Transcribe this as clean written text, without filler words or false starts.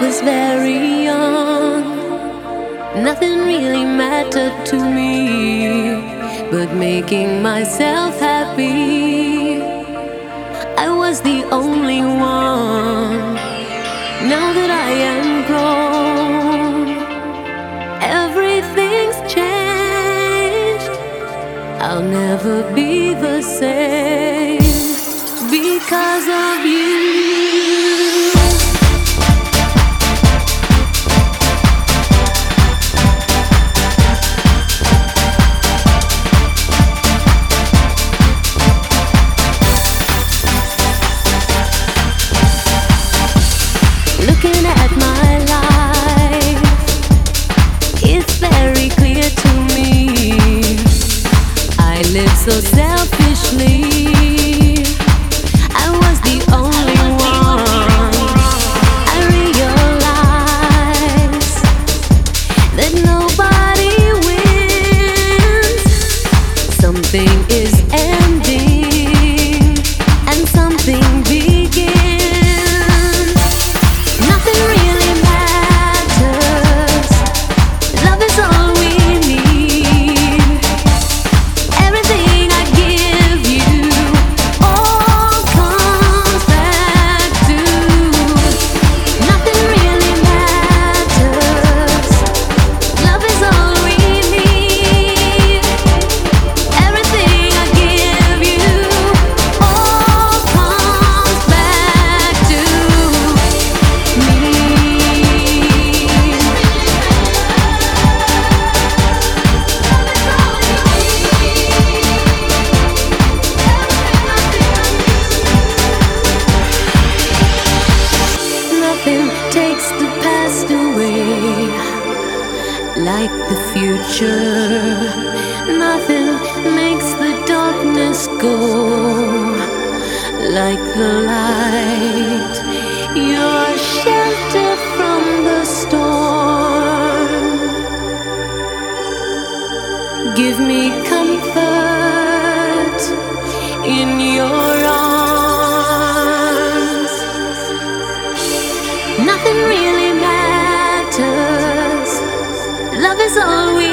was very young, nothing really mattered to me but making myself happy. I was the only one. Now that I am grown, everything's changed. I'll never be the same because of you. Looking at my life, it's very clear to me. I live so selfishly. I was the only one. I realize that nobody wins. Something is ending and something begins. Nothing really matters. Love is all we need. Everything I give you all comes back to. Nothing really matters. Love is all we need. Everything I give you all comes back to me. Nothing takes the past away like the future. Nothing makes the darkness go like the light. You're shelter from the storm. Give me comfort in your arms. Nothing really matters. Love is all we